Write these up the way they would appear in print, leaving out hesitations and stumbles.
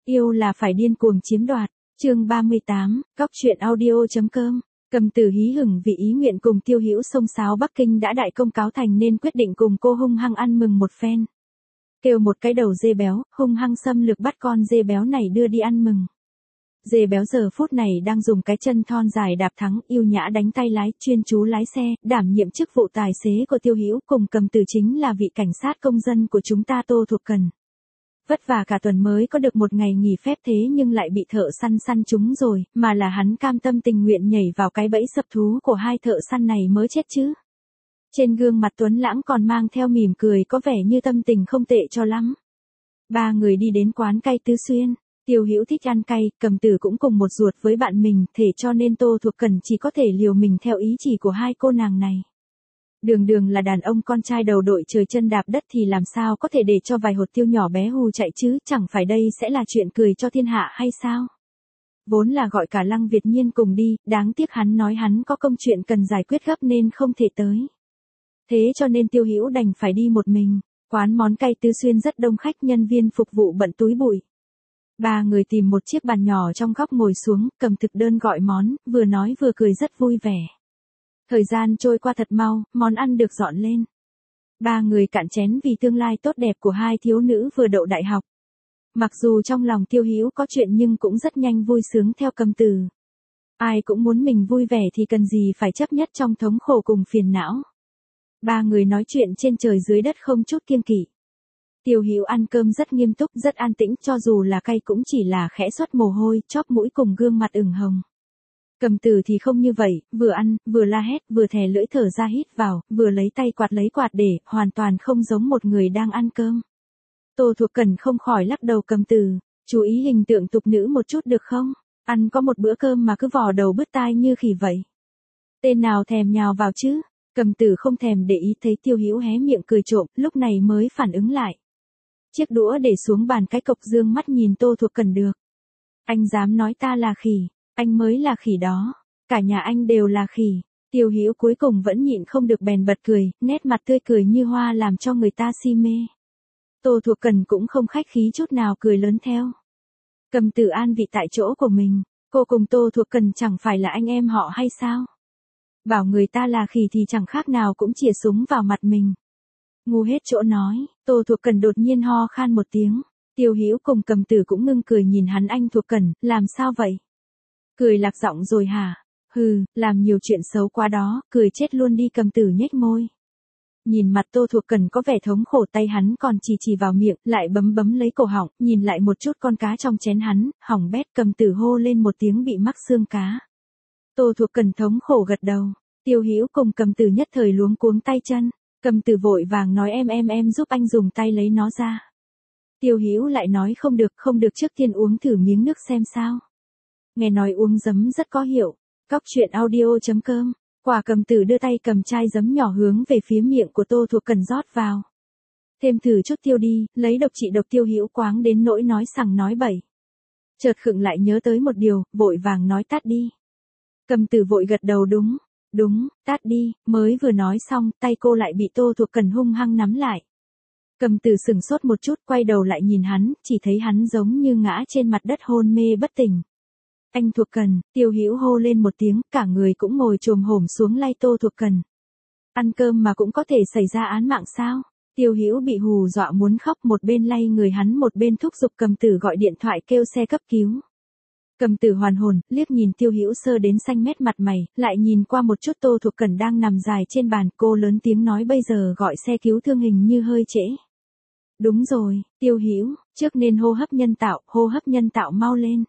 Yêu là phải điên cuồng chiếm đoạt. Chương 38, Góc truyện audio.com. Cầm Tử hí hửng vì ý nguyện cùng Tiêu Hữu xông xáo Bắc Kinh đã đại công cáo thành nên quyết định cùng cô hung hăng ăn mừng một phen. Kêu một cái đầu dê béo, hung hăng xâm lược bắt con dê béo này đưa đi ăn mừng. Dê béo giờ phút này đang dùng cái chân thon dài đạp thắng, yêu nhã đánh tay lái, chuyên chú lái xe, đảm nhiệm chức vụ tài xế của Tiêu Hữu, cùng Cầm Tử chính là vị cảnh sát công dân của chúng ta Tô Thuộc Cần. Vất vả cả tuần mới có được một ngày nghỉ phép thế nhưng lại bị thợ săn trúng rồi, mà là hắn cam tâm tình nguyện nhảy vào cái bẫy sập thú của hai thợ săn này mới chết chứ. Trên gương mặt Tuấn Lãng còn mang theo mỉm cười, có vẻ như tâm tình không tệ cho lắm. Ba người đi đến quán cay Tứ Xuyên. Tiêu Hữu thích ăn cay, Cầm Tử cũng cùng một ruột với bạn mình, thể cho nên Tô Thuộc Cần chỉ có thể liều mình theo ý chỉ của hai cô nàng này. Đường là đàn ông con trai đầu đội trời chân đạp đất thì làm sao có thể để cho vài hột tiêu nhỏ bé hù chạy chứ, chẳng phải đây sẽ là chuyện cười cho thiên hạ hay sao? Vốn là gọi cả Lăng Việt Nhiên cùng đi, đáng tiếc hắn nói hắn có công chuyện cần giải quyết gấp nên không thể tới. Thế cho nên Tiêu Hữu đành phải đi một mình. Quán món cay Tứ Xuyên rất đông khách, nhân viên phục vụ bận túi bụi. Ba người tìm một chiếc bàn nhỏ trong góc ngồi xuống, cầm thực đơn gọi món, vừa nói vừa cười rất vui vẻ. Thời gian trôi qua thật mau, món ăn được dọn lên. Ba người cạn chén vì tương lai tốt đẹp của hai thiếu nữ vừa đậu đại học. Mặc dù trong lòng Tiêu Hữu có chuyện nhưng cũng rất nhanh vui sướng theo Cầm Tử. Ai cũng muốn mình vui vẻ thì cần gì phải chấp nhất trong thống khổ cùng phiền não. Ba người nói chuyện trên trời dưới đất không chút kiêng kỵ. Tiêu Hữu ăn cơm rất nghiêm túc, rất an tĩnh, cho dù là cay cũng chỉ là khẽ xuất mồ hôi, chóp mũi cùng gương mặt ửng hồng. Cầm Tử thì không như vậy, vừa ăn, vừa la hét, vừa thè lưỡi thở ra hít vào, vừa lấy tay lấy quạt để, hoàn toàn không giống một người đang ăn cơm. Tô Thuộc Cần không khỏi lắc đầu. Cầm Tử, chú ý hình tượng tục nữ một chút được không? Ăn có một bữa cơm mà cứ vò đầu bứt tai như khỉ vậy. Tên nào thèm nhào vào chứ? Cầm Tử không thèm để ý, thấy Tiêu Hữu hé miệng cười trộm, lúc này mới phản ứng lại. Chiếc đũa để xuống bàn, cái cộc dương mắt nhìn Tô Thuộc Cần được. Anh dám nói ta là khỉ, anh mới là khỉ đó, cả nhà anh đều là khỉ. Tiêu Hữu cuối cùng vẫn nhịn không được bèn bật cười, nét mặt tươi cười như hoa làm cho người ta si mê. Tô Thuộc Cần cũng không khách khí chút nào, cười lớn theo. Cầm Tử an vị tại chỗ của mình, cô cùng Tô Thuộc Cần chẳng phải là anh em họ hay sao? Bảo người ta là khỉ thì chẳng khác nào cũng chĩa súng vào mặt mình. Ngu hết chỗ nói. Tô Thuộc Cần đột nhiên ho khan một tiếng. Tiêu Hữu cùng Cầm Tử cũng ngưng cười nhìn hắn. Anh Thuộc Cần, làm sao vậy? Cười lạc giọng rồi hả? Hừ, làm nhiều chuyện xấu quá đó, cười chết luôn đi. Cầm Tử nhếch môi. Nhìn mặt Tô Thuộc Cần có vẻ thống khổ, tay hắn còn chỉ vào miệng, lại bấm lấy cổ họng, nhìn lại một chút con cá trong chén hắn, hỏng bét. Cầm Tử hô lên một tiếng bị mắc xương cá. Tô Thuộc Cần thống khổ gật đầu. Tiêu Hữu cùng Cầm Tử nhất thời luống cuống tay chân. Cầm Tử vội vàng nói em giúp anh dùng tay lấy nó ra. Tiêu Hữu lại nói không được, trước tiên uống thử miếng nước xem sao. Nghe nói uống giấm rất có hiệu. Góc truyện audio.com. Quả. Cầm Tử đưa tay cầm chai giấm nhỏ hướng về phía miệng của Tô Thuộc Cần rót vào. Thêm thử chút tiêu đi, lấy độc trị độc. Tiêu Hữu quáng đến nỗi nói sằng nói bậy. Chợt khựng lại nhớ tới một điều, vội vàng nói tắt đi. Cầm Tử vội gật đầu đúng, tắt đi. Mới vừa nói xong, tay cô lại bị Tô Thuộc Cần hung hăng nắm lại. Cầm Tử sửng sốt một chút, quay đầu lại nhìn hắn, chỉ thấy hắn giống như ngã trên mặt đất hôn mê bất tỉnh. Anh Thuộc Cần. Tiêu Hữu hô lên một tiếng, cả người cũng ngồi chồm hổm xuống lay Tô Thuộc Cần. Ăn cơm mà cũng có thể xảy ra án mạng sao? Tiêu Hữu bị hù dọa muốn khóc, một bên lay người hắn một bên thúc giục Cầm Tử gọi điện thoại kêu xe cấp cứu. Cầm Tử hoàn hồn, liếc nhìn Tiêu Hữu sơ đến xanh mét mặt mày, lại nhìn qua một chút Tô Thuộc Cần đang nằm dài trên bàn, cô lớn tiếng nói bây giờ gọi xe cứu thương hình như hơi trễ. Đúng rồi, Tiêu Hữu, trước nên hô hấp nhân tạo mau lên.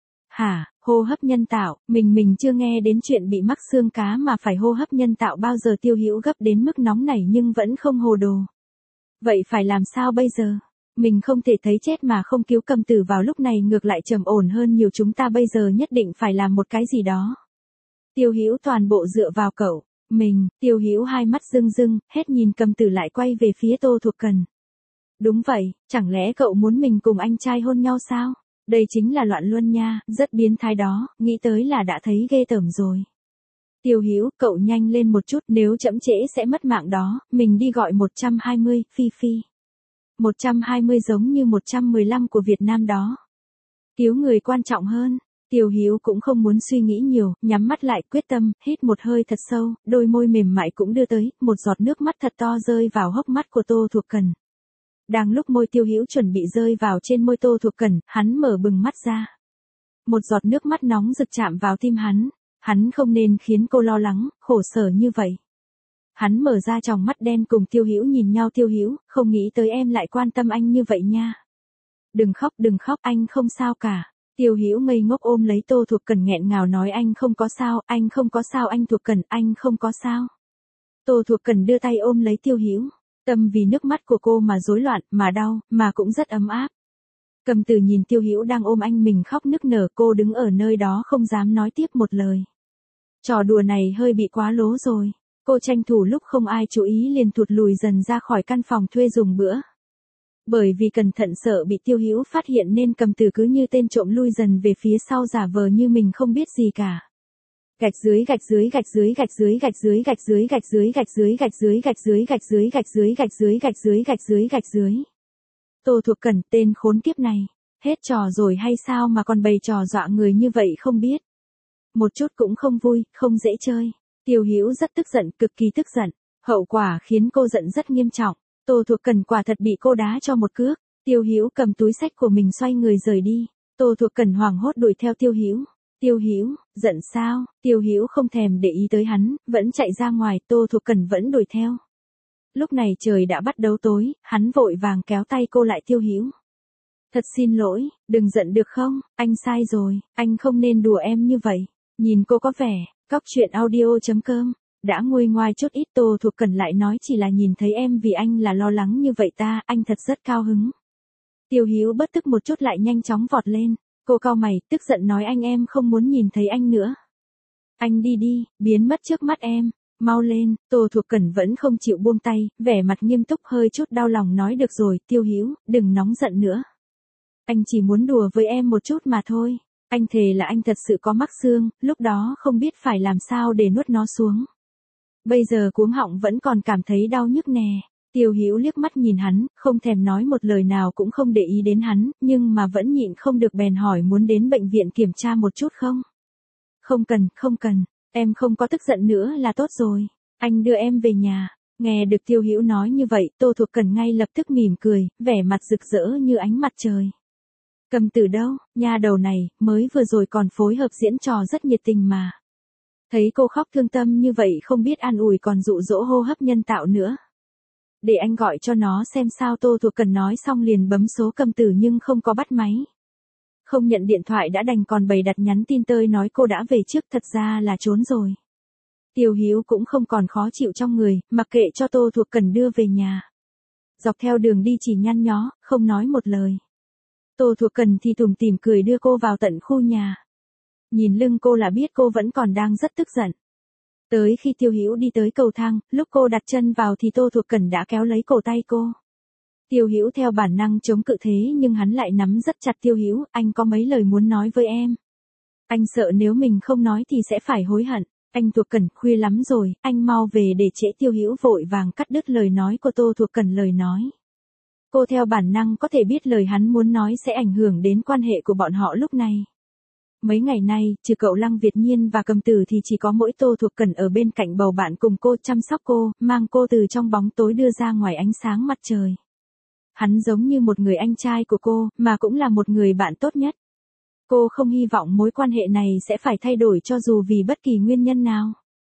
Hả, hô hấp nhân tạo, mình chưa nghe đến chuyện bị mắc xương cá mà phải hô hấp nhân tạo bao giờ. Tiêu Hữu gấp đến mức nóng nảy nhưng vẫn không hồ đồ. Vậy phải làm sao bây giờ? Mình không thể thấy chết mà không cứu. Cầm Tử vào lúc này ngược lại trầm ổn hơn nhiều, chúng ta bây giờ nhất định phải làm một cái gì đó. Tiêu Hữu toàn bộ dựa vào cậu. Tiêu Hữu hai mắt rưng, hết nhìn Cầm Tử lại quay về phía Tô Thuộc Cần. Đúng vậy, chẳng lẽ cậu muốn mình cùng anh trai hôn nhau sao? Đây chính là loạn luân nha, rất biến thái đó, nghĩ tới là đã thấy ghê tởm rồi. Tiêu Hữu, cậu nhanh lên một chút, nếu chậm trễ sẽ mất mạng đó. Mình đi gọi 120, Phi. 120 giống như 115 của Việt Nam đó. Cứu người quan trọng hơn. Tiêu Hiếu cũng không muốn suy nghĩ nhiều, nhắm mắt lại quyết tâm, hít một hơi thật sâu, đôi môi mềm mại cũng đưa tới, một giọt nước mắt thật to rơi vào hốc mắt của Tô Thuộc Cần. Đang lúc môi Tiêu Hiếu chuẩn bị rơi vào trên môi Tô Thuộc Cần, hắn mở bừng mắt ra. Một giọt nước mắt nóng rực chạm vào tim hắn không nên khiến cô lo lắng, khổ sở như vậy. Hắn mở ra tròng mắt đen cùng Tiêu Hiếu nhìn nhau. Tiêu Hiếu, không nghĩ tới em lại quan tâm anh như vậy nha. Đừng khóc, anh không sao cả. Tiêu Hiếu ngây ngốc ôm lấy Tô Thuộc Cần nghẹn ngào nói anh không có sao, anh Thuộc Cần, anh không có sao. Tô Thuộc Cần đưa tay ôm lấy Tiêu Hiếu, tâm vì nước mắt của cô mà rối loạn, mà đau, mà cũng rất ấm áp. Cầm Tử nhìn Tiêu Hiếu đang ôm anh mình khóc nức nở, cô đứng ở nơi đó không dám nói tiếp một lời. Trò đùa này hơi bị quá lố rồi. Cô tranh thủ lúc không ai chú ý liền thụt lùi dần ra khỏi căn phòng thuê dùng bữa. Bởi vì cẩn thận sợ bị Tiêu Hiếu phát hiện nên Cầm Tử cứ như tên trộm lui dần về phía sau giả vờ như mình không biết gì cả. Gạch dưới. Tô Thuộc Cần, tên khốn kiếp này, hết trò rồi hay sao mà còn bày trò dọa người như vậy không biết. Một chút cũng không vui, không dễ chơi. Tiêu Hiếu rất tức giận, cực kỳ tức giận. Hậu quả khiến cô giận rất nghiêm trọng. Tô Thuộc Cần quả thật bị cô đá cho một cước. Tiêu Hiếu cầm túi xách của mình xoay người rời đi. Tô Thuộc Cần hoảng hốt đuổi theo Tiêu Hiếu. Tiêu Hiếu, giận sao? Tiêu Hiếu không thèm để ý tới hắn, vẫn chạy ra ngoài, Tô Thuộc Cần vẫn đuổi theo. Lúc này trời đã bắt đầu tối, hắn vội vàng kéo tay cô lại. Tiêu Hiếu, thật xin lỗi, đừng giận được không, anh sai rồi, anh không nên đùa em như vậy. Nhìn cô có vẻ, coctruyện.audio.com, đã nguôi ngoai chút ít. Tô Thuộc Cần lại nói chỉ là nhìn thấy em vì anh là lo lắng như vậy ta, anh thật rất cao hứng. Tiêu Hiếu bất tức một chút lại nhanh chóng vọt lên, cô cau mày, tức giận nói em không muốn nhìn thấy anh nữa. Anh đi, biến mất trước mắt em, mau lên. Tô Thuộc Cần vẫn không chịu buông tay, vẻ mặt nghiêm túc hơi chút đau lòng nói được rồi, Tiêu Hiếu, đừng nóng giận nữa. Anh chỉ muốn đùa với em một chút mà thôi. Anh thề là anh thật sự có mắc xương, lúc đó không biết phải làm sao để nuốt nó xuống. Bây giờ cuống họng vẫn còn cảm thấy đau nhức nè. Tiêu Hiếu liếc mắt nhìn hắn, không thèm nói một lời nào cũng không để ý đến hắn, nhưng mà vẫn nhịn không được bèn hỏi muốn đến bệnh viện kiểm tra một chút không? Không cần, em không có tức giận nữa là tốt rồi. Anh đưa em về nhà. Nghe được Tiêu Hiếu nói như vậy, Tô Thuộc Cần ngay lập tức mỉm cười, vẻ mặt rực rỡ như ánh mặt trời. Cầm Tử đâu, nha đầu này, mới vừa rồi còn phối hợp diễn trò rất nhiệt tình mà. Thấy cô khóc thương tâm như vậy không biết an ủi còn dụ dỗ hô hấp nhân tạo nữa. Để anh gọi cho nó xem sao. Tô Thuộc Cần nói xong liền bấm số Cầm Tử nhưng không có bắt máy. Không nhận điện thoại đã đành còn bày đặt nhắn tin tơi nói cô đã về trước, thật ra là trốn rồi. Tiêu Hiếu cũng không còn khó chịu trong người, mặc kệ cho Tô Thuộc Cần đưa về nhà. Dọc theo đường đi chỉ nhăn nhó, không nói một lời. Tô Thuộc Cần thì tủm tỉm cười đưa cô vào tận khu nhà. Nhìn lưng cô là biết cô vẫn còn đang rất tức giận. Tới khi Tiêu Hiếu đi tới cầu thang, lúc cô đặt chân vào thì Tô Thuộc Cần đã kéo lấy cổ tay cô. Tiêu Hiếu theo bản năng chống cự thế nhưng hắn lại nắm rất chặt. Tiêu Hiếu, anh có mấy lời muốn nói với em. Anh sợ nếu mình không nói thì sẽ phải hối hận. Anh Thuộc Cần, khuya lắm rồi, anh mau về để trễ. Tiêu Hiếu vội vàng cắt đứt lời nói của Tô Thuộc Cần lời nói. Cô theo bản năng có thể biết lời hắn muốn nói sẽ ảnh hưởng đến quan hệ của bọn họ lúc này. Mấy ngày nay, trừ cậu Lăng Việt Nhiên và Cầm Tử thì chỉ có mỗi Tô Thuộc Cần ở bên cạnh bầu bạn cùng cô, chăm sóc cô, mang cô từ trong bóng tối đưa ra ngoài ánh sáng mặt trời. Hắn giống như một người anh trai của cô, mà cũng là một người bạn tốt nhất. Cô không hy vọng mối quan hệ này sẽ phải thay đổi cho dù vì bất kỳ nguyên nhân nào.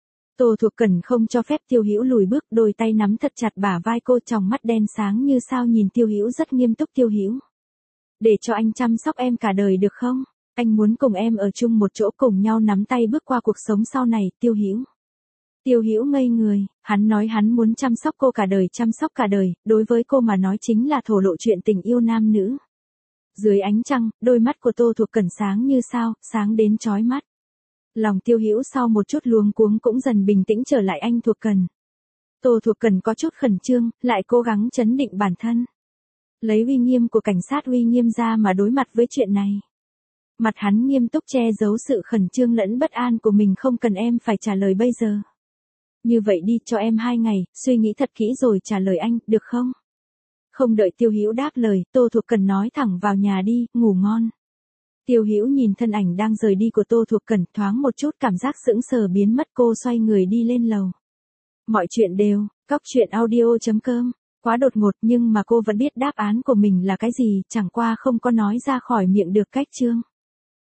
Tô Thuộc Cần không cho phép Tiêu Hiếu lùi bước, đôi tay nắm thật chặt bả vai cô, trong mắt đen sáng như sao nhìn Tiêu Hiếu rất nghiêm túc. Tiêu Hiếu, để cho anh chăm sóc em cả đời được không? Anh muốn cùng em ở chung một chỗ, cùng nhau nắm tay bước qua cuộc sống sau này. Tiêu Hiếu. Tiêu Hiếu ngây người, hắn nói hắn muốn chăm sóc cô cả đời, chăm sóc cả đời, đối với cô mà nói chính là thổ lộ chuyện tình yêu nam nữ. Dưới ánh trăng, đôi mắt của Tô Thuộc Cần sáng như sao, sáng đến chói mắt. Lòng Tiêu Hiếu sau một chút luống cuống cũng dần bình tĩnh trở lại. Anh Thuộc Cần. Tô Thuộc Cần có chút khẩn trương, lại cố gắng trấn định bản thân. Lấy uy nghiêm của cảnh sát uy nghiêm ra mà đối mặt với chuyện này. Mặt hắn nghiêm túc che giấu sự khẩn trương lẫn bất an của mình. Không cần em phải trả lời bây giờ. Như vậy đi, cho em 2 ngày, suy nghĩ thật kỹ rồi trả lời anh, được không? Không đợi Tiêu Hiếu đáp lời, Tô Thuộc Cần nói thẳng vào nhà đi, ngủ ngon. Tiêu Hữu nhìn thân ảnh đang rời đi của Tô Thuộc Cẩn, thoáng một chút cảm giác sững sờ biến mất, cô xoay người đi lên lầu. Mọi chuyện đều, Cóc Truyện Audio.com. Quá đột ngột nhưng mà cô vẫn biết đáp án của mình là cái gì, chẳng qua không có nói ra khỏi miệng được. Cách chương